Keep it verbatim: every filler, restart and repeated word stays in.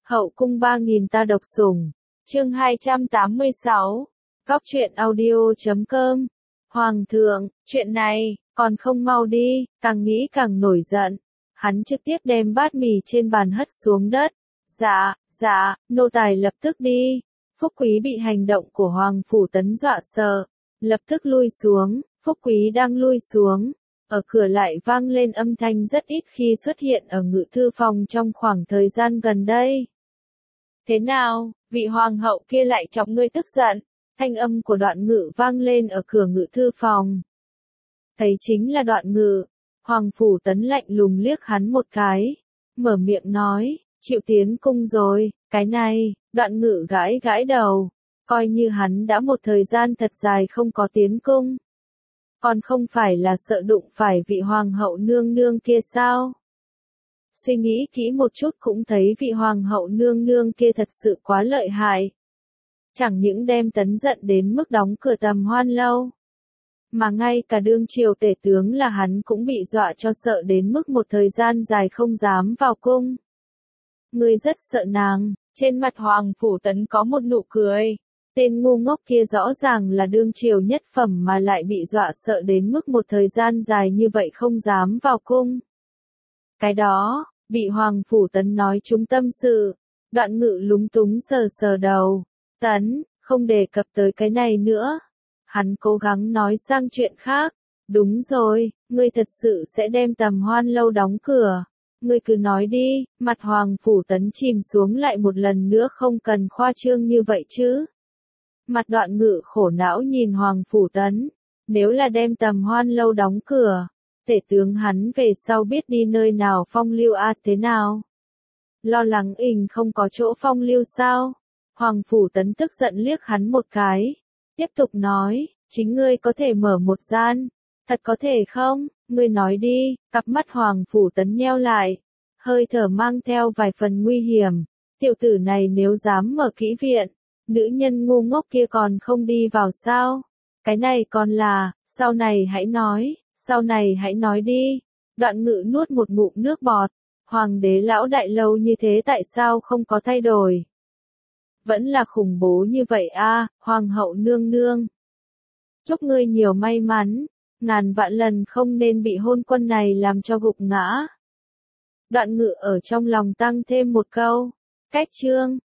Hậu cung ba nghìn ta độc sủng. Chương hai trăm tám mươi sáu. Góc truyện audio chấm com. Hoàng thượng, chuyện này, còn không mau đi, càng nghĩ càng nổi giận. Hắn trực tiếp đem bát mì trên bàn hất xuống đất. Dạ, dạ, nô tài lập tức đi. Phúc Quý bị hành động của Hoàng Phủ Tấn dọa sợ, lập tức lui xuống. Phúc Quý đang lui xuống, ở cửa lại vang lên âm thanh rất ít khi xuất hiện ở ngự thư phòng trong khoảng thời gian gần đây. Thế nào, vị hoàng hậu kia lại chọc ngươi tức giận? Thanh âm của Đoạn Ngự vang lên ở cửa ngự thư phòng. Thấy chính là Đoạn Ngự, Hoàng Phủ Tấn lạnh lùng liếc hắn một cái, mở miệng nói, chịu tiến cung rồi, cái này, Đoạn Ngự gãi gãi đầu, coi như hắn đã một thời gian thật dài không có tiến cung. Còn không phải là sợ đụng phải vị hoàng hậu nương nương kia sao? Suy nghĩ kỹ một chút cũng thấy vị hoàng hậu nương nương kia thật sự quá lợi hại. Chẳng những đem Tấn giận đến mức đóng cửa Tầm Hoan lâu, mà ngay cả đương triều tể tướng là hắn cũng bị dọa cho sợ đến mức một thời gian dài không dám vào cung. Ngươi rất sợ nàng. Trên mặt Hoàng Phủ Tấn có một nụ cười. Tên ngu ngốc kia rõ ràng là đương triều nhất phẩm mà lại bị dọa sợ đến mức một thời gian dài như vậy không dám vào cung. Cái đó, bị Hoàng Phủ Tấn nói trúng tâm sự. Đoạn Ngự lúng túng sờ sờ đầu. Tấn, không đề cập tới cái này nữa. Hắn cố gắng nói sang chuyện khác. Đúng rồi, ngươi thật sự sẽ đem Tầm Hoan lâu đóng cửa. Ngươi cứ nói đi. Mặt Hoàng Phủ Tấn chìm xuống lại một lần nữa, không cần khoa trương như vậy chứ. Mặt Đoạn Ngự khổ não nhìn Hoàng Phủ Tấn. Nếu là đem Tầm Hoan lâu đóng cửa, tể tướng hắn về sau biết đi nơi nào phong lưu a thế nào? Lo lắng ình không có chỗ phong lưu sao? Hoàng Phủ Tấn tức giận liếc hắn một cái. Tiếp tục nói, chính ngươi có thể mở một gian. Thật có thể không? Ngươi nói đi. Cặp mắt Hoàng Phủ Tấn nheo lại. Hơi thở mang theo vài phần nguy hiểm. Tiểu tử này nếu dám mở kỹ viện, nữ nhân ngu ngốc kia còn không đi vào sao? Cái này còn là, sau này hãy nói, sau này hãy nói đi. Đoạn Ngự nuốt một ngụm nước bọt. Hoàng đế lão đại lâu như thế tại sao không có thay đổi? Vẫn là khủng bố như vậy a, Hoàng hậu nương nương. Chúc ngươi nhiều may mắn, ngàn vạn lần không nên bị hôn quân này làm cho gục ngã. Đoạn Ngự ở trong lòng tăng thêm một câu. Cách chương.